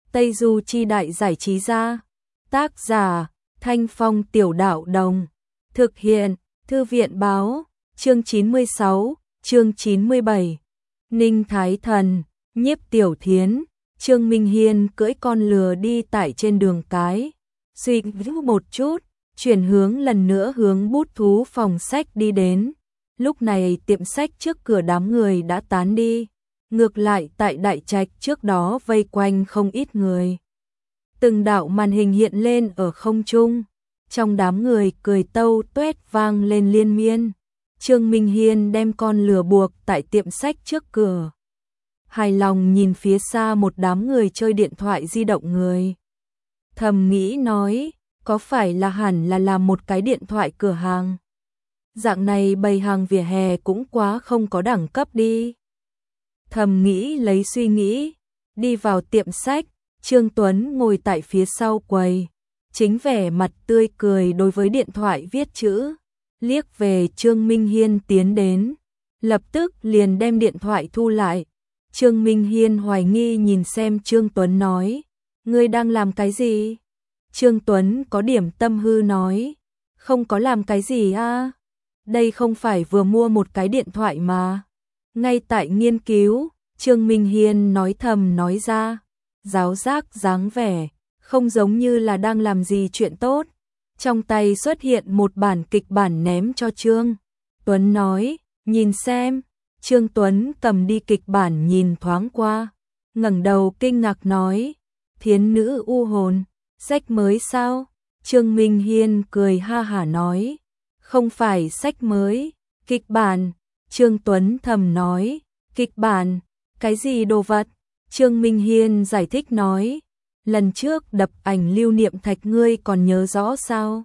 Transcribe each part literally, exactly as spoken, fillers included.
Tây Du Chi Đại Giải Trí Gia. Tác giả Thanh Phong Tiểu Đạo Đồng. Thực hiện Thư viện Báo. Chương chín mươi sáu, chương chín mươi bảy. Ninh Thái Thần, Nhiếp Tiểu Thiến, Trương Minh Hiên cưỡi con lừa đi tại trên đường cái. Suy nghĩ một chút, chuyển hướng lần nữa hướng bút thú phòng sách đi đến. Lúc này tiệm sách trước cửa đám người đã tán đi. Ngược lại tại đại trạch trước đó vây quanh không ít người. Từng đạo màn hình hiện lên ở không trung. Trong đám người cười tâu tuét vang lên liên miên. Trương Minh Hiên đem con lừa buộc tại tiệm sách trước cửa. Hài lòng nhìn phía xa một đám người chơi điện thoại di động người. Thầm nghĩ nói, có phải là hẳn là làm một cái điện thoại cửa hàng. Dạng này bày hàng vỉa hè cũng quá không có đẳng cấp đi. Thầm nghĩ lấy suy nghĩ, đi vào tiệm sách, Trương Tuấn ngồi tại phía sau quầy. Chính vẻ mặt tươi cười đối với điện thoại viết chữ. Liếc về Trương Minh Hiên tiến đến. Lập tức liền đem điện thoại thu lại. Trương Minh Hiên hoài nghi nhìn xem Trương Tuấn nói. Ngươi đang làm cái gì? Trương Tuấn có điểm tâm hư nói. Không có làm cái gì à? Đây không phải vừa mua một cái điện thoại mà. Ngay tại nghiên cứu, Trương Minh Hiên nói thầm nói ra. Giáo giác dáng vẻ, không giống như là đang làm gì chuyện tốt. Trong tay xuất hiện một bản kịch bản ném cho Trương Tuấn nói, nhìn xem. Trương Tuấn cầm đi kịch bản nhìn thoáng qua, ngẩng đầu kinh ngạc nói, Thiến nữ u hồn, sách mới sao? Trương Minh Hiên cười ha hả nói, không phải sách mới, kịch bản. Trương Tuấn thầm nói, kịch bản, cái gì đồ vật? Trương Minh Hiên giải thích nói, lần trước đập ảnh lưu niệm thạch ngươi còn nhớ rõ sao?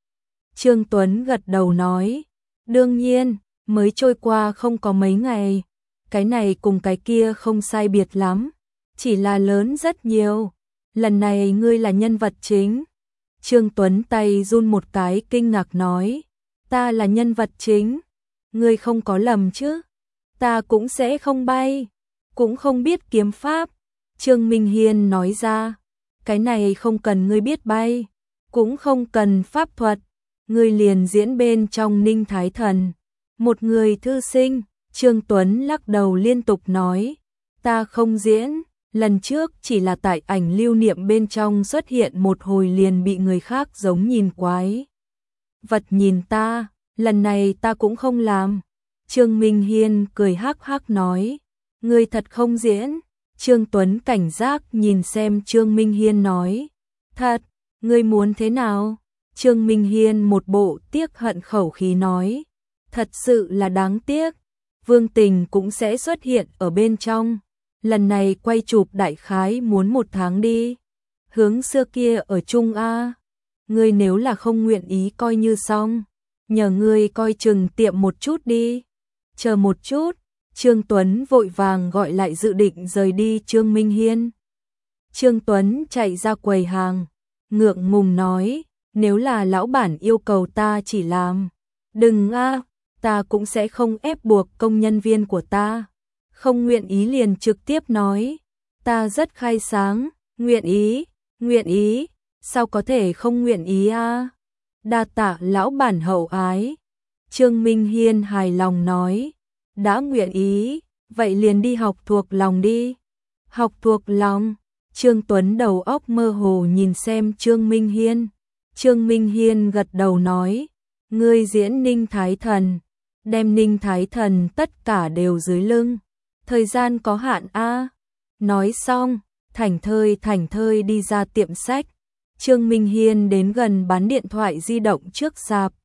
Trương Tuấn gật đầu nói, đương nhiên, mới trôi qua không có mấy ngày, cái này cùng cái kia không sai biệt lắm, chỉ là lớn rất nhiều, lần này ngươi là nhân vật chính. Trương Tuấn tay run một cái kinh ngạc nói, ta là nhân vật chính, ngươi không có lầm chứ, ta cũng sẽ không bay, cũng không biết kiếm pháp. Trương Minh Hiên nói ra, cái này không cần ngươi biết bay, cũng không cần pháp thuật, ngươi liền diễn bên trong Ninh Thái Thần. Một người thư sinh. Trương Tuấn lắc đầu liên tục nói, ta không diễn, lần trước chỉ là tại ảnh lưu niệm bên trong xuất hiện một hồi liền bị người khác giống nhìn quái vật nhìn ta, lần này ta cũng không làm. Trương Minh Hiên cười hắc hắc nói, ngươi thật không diễn? Trương Tuấn cảnh giác nhìn xem Trương Minh Hiên nói, thật, ngươi muốn thế nào? Trương Minh Hiên một bộ tiếc hận khẩu khí nói, thật sự là đáng tiếc, Vương Tình cũng sẽ xuất hiện ở bên trong, lần này quay chụp đại khái muốn một tháng đi, hướng xưa kia ở chung a, ngươi nếu là không nguyện ý coi như xong, nhờ ngươi coi chừng tiệm một chút đi, chờ một chút. Trương Tuấn vội vàng gọi lại dự định rời đi Trương Minh Hiên. Trương Tuấn chạy ra quầy hàng, ngượng ngùng nói, nếu là lão bản yêu cầu ta chỉ làm, đừng a, ta cũng sẽ không ép buộc công nhân viên của ta. Không nguyện ý liền trực tiếp nói, ta rất khai sáng, nguyện ý, nguyện ý, sao có thể không nguyện ý a? Đa tạ lão bản hậu ái. Trương Minh Hiên hài lòng nói, đã nguyện ý, vậy liền đi học thuộc lòng đi. Học thuộc lòng. Trương Tuấn đầu óc mơ hồ nhìn xem Trương Minh Hiên. Trương Minh Hiên gật đầu nói, ngươi diễn Ninh Thái Thần, đem Ninh Thái Thần tất cả đều dưới lưng, thời gian có hạn a. Nói xong, thảnh thơi thảnh thơi đi ra tiệm sách. Trương Minh Hiên đến gần bán điện thoại di động trước rạp,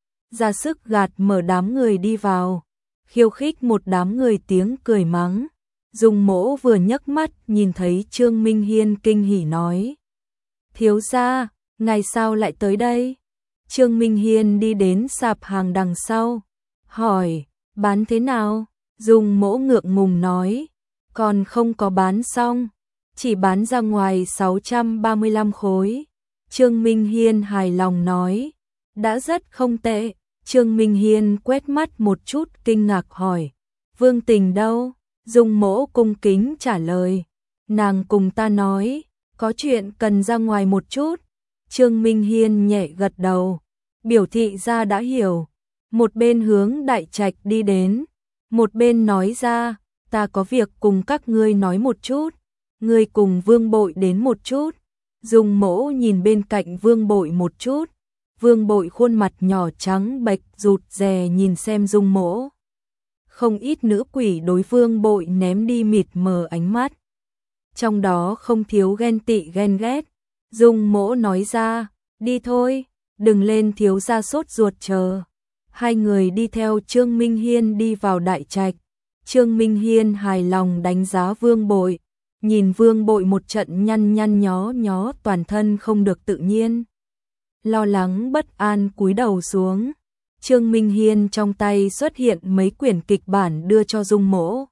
ra sức gạt mở đám người đi vào, khiêu khích một đám người tiếng cười mắng. Dung Mỗ vừa nhấc mắt nhìn thấy Trương Minh Hiên kinh hỉ nói, thiếu gia, ngài sao lại tới đây? Trương Minh Hiên đi đến sạp hàng đằng sau, hỏi, bán thế nào? Dung Mỗ ngượng ngùng nói, còn không có bán xong, chỉ bán ra ngoài sáu trăm ba mươi lăm khối. Trương Minh Hiên hài lòng nói, đã rất không tệ. Trương Minh Hiên quét mắt một chút kinh ngạc hỏi, Vương Tình đâu? Dung Mỗ cung kính trả lời, nàng cùng ta nói, có chuyện cần ra ngoài một chút. Trương Minh Hiên nhẹ gật đầu, biểu thị ra đã hiểu. Một bên hướng đại trạch đi đến, một bên nói ra, ta có việc cùng các ngươi nói một chút, ngươi cùng Vương Bội đến một chút. Dung Mỗ nhìn bên cạnh Vương Bội một chút, Vương Bội khuôn mặt nhỏ trắng bệch rụt rè nhìn xem Dung Mỗ. Không ít nữ quỷ đối Vương Bội ném đi mịt mờ ánh mắt, trong đó không thiếu ghen tị ghen ghét. Dung Mỗ nói ra, đi thôi, đừng lên thiếu gia sốt ruột chờ. Hai người đi theo Trương Minh Hiên đi vào đại trạch. Trương Minh Hiên hài lòng đánh giá Vương Bội, nhìn Vương Bội một trận nhăn nhăn nhó nhó toàn thân không được tự nhiên. Lo lắng bất an cúi đầu xuống. Trương Minh Hiên trong tay xuất hiện mấy quyển kịch bản đưa cho Dung Mỗ.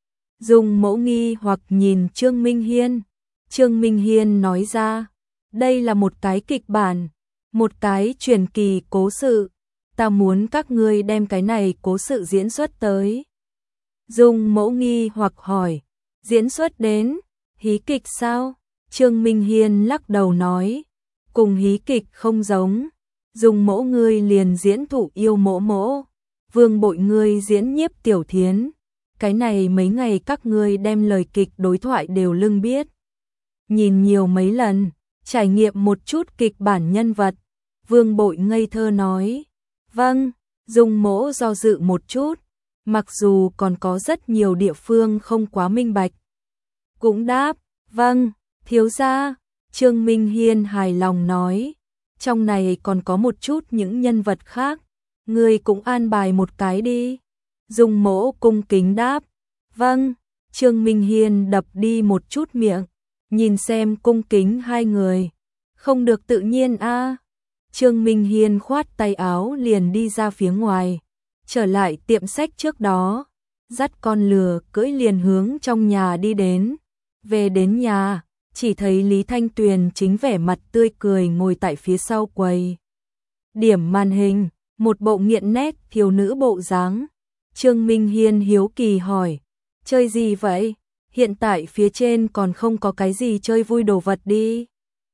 Dung Mỗ nghi hoặc nhìn Trương Minh Hiên. Trương Minh Hiên nói ra, đây là một cái kịch bản, một cái truyền kỳ cố sự. Ta muốn các ngươi đem cái này cố sự diễn xuất tới. Dung Mỗ nghi hoặc hỏi, diễn xuất đến, hí kịch sao? Trương Minh Hiên lắc đầu nói, cùng hí kịch không giống. Dung Mỗ ngươi liền diễn Thụ Yêu Mỗ Mỗ, Vương Bội ngươi diễn Nhiếp Tiểu Thiến. Cái này mấy ngày các ngươi đem lời kịch đối thoại đều lưng biết. Nhìn nhiều mấy lần, trải nghiệm một chút kịch bản nhân vật. Vương Bội ngây thơ nói, vâng. Dung Mỗ do dự một chút, mặc dù còn có rất nhiều địa phương không quá minh bạch. Cũng đáp, vâng, thiếu gia. Trương Minh Hiên hài lòng nói, trong này còn có một chút những nhân vật khác, ngươi cũng an bài một cái đi. Dung Mỗ cung kính đáp, vâng. Trương Minh Hiên đập đi một chút miệng, nhìn xem cung kính hai người, không được tự nhiên a. À. Trương Minh Hiên khoát tay áo liền đi ra phía ngoài, trở lại tiệm sách trước đó, dắt con lừa cưỡi liền hướng trong nhà đi đến. Về đến nhà, chỉ thấy Lý Thanh Tuyền chính vẻ mặt tươi cười ngồi tại phía sau quầy. Điểm màn hình, một bộ nghiện nét thiếu nữ bộ dáng. Trương Minh Hiên hiếu kỳ hỏi, chơi gì vậy? Hiện tại phía trên còn không có cái gì chơi vui đồ vật đi.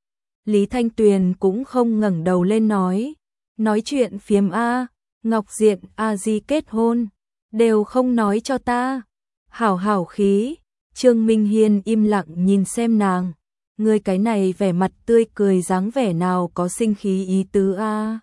Lý Thanh Tuyền cũng không ngẩng đầu lên nói, nói chuyện phiếm a, Ngọc Diện a di kết hôn, đều không nói cho ta. Hảo hảo khí. Trương Minh Hiên im lặng nhìn xem nàng, người cái này vẻ mặt tươi cười dáng vẻ nào có sinh khí ý tứ a.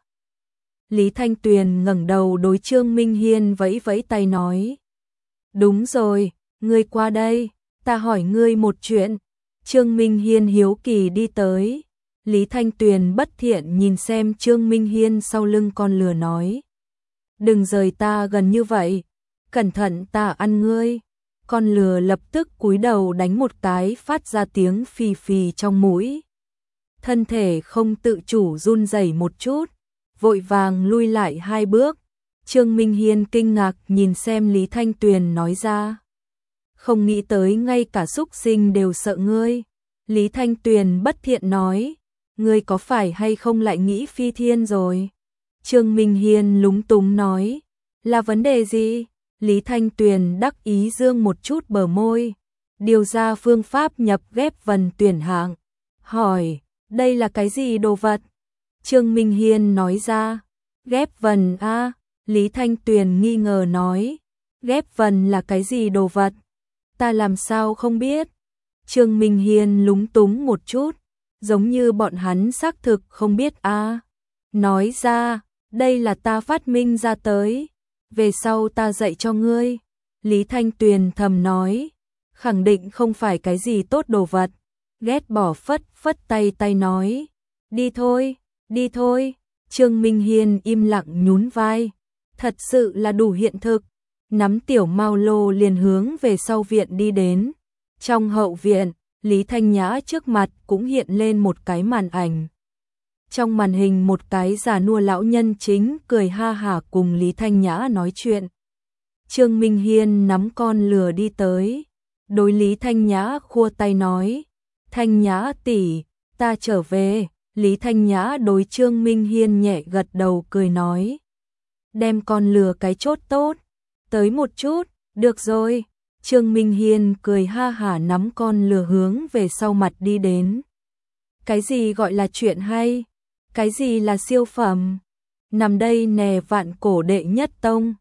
Lý Thanh Tuyền ngẩng đầu đối Trương Minh Hiên vẫy vẫy tay nói, đúng rồi, ngươi qua đây, ta hỏi ngươi một chuyện. Trương Minh Hiên hiếu kỳ đi tới. Lý Thanh Tuyền bất thiện nhìn xem Trương Minh Hiên sau lưng con lừa nói, đừng rời ta gần như vậy, cẩn thận ta ăn ngươi. Con lừa lập tức cúi đầu đánh một cái phát ra tiếng phì phì trong mũi. Thân thể không tự chủ run rẩy một chút, vội vàng lui lại hai bước. Trương Minh Hiên kinh ngạc nhìn xem Lý Thanh Tuyền nói ra, không nghĩ tới ngay cả súc sinh đều sợ ngươi. Lý Thanh Tuyền bất thiện nói, ngươi có phải hay không lại nghĩ phi thiên rồi? Trương Minh Hiên lúng túng nói, là vấn đề gì? Lý Thanh Tuyền đắc ý dương một chút bờ môi, điều ra phương pháp nhập ghép vần tuyển hạng, hỏi, đây là cái gì đồ vật? Trương Minh Hiên nói ra, ghép vần a. Lý Thanh Tuyền nghi ngờ nói, ghép vần là cái gì đồ vật? Ta làm sao không biết? Trương Minh Hiên lúng túng một chút, giống như bọn hắn xác thực không biết a. Nói ra, đây là ta phát minh ra tới, về sau ta dạy cho ngươi. Lý Thanh Tuyền thầm nói, khẳng định không phải cái gì tốt đồ vật. Ghét bỏ phất phất tay tay nói, đi thôi, đi thôi. Trương Minh Hiên im lặng nhún vai, thật sự là đủ hiện thực. Nắm tiểu mao lô liền hướng về sau viện đi đến. Trong hậu viện, Lý Thanh Nhã trước mặt cũng hiện lên một cái màn ảnh. Trong màn hình một cái già nua lão nhân chính cười ha hả cùng Lý Thanh Nhã nói chuyện. Trương Minh Hiên nắm con lừa đi tới, đối Lý Thanh Nhã khua tay nói, Thanh Nhã tỷ, ta trở về. Lý Thanh Nhã đối Trương Minh Hiên nhẹ gật đầu cười nói, đem con lừa cái chốt tốt, tới một chút, được rồi. Trương Minh Hiên cười ha hả nắm con lừa hướng về sau mặt đi đến. Cái gì gọi là chuyện hay? Cái gì là siêu phẩm? Nằm đây nè vạn cổ đệ nhất tông.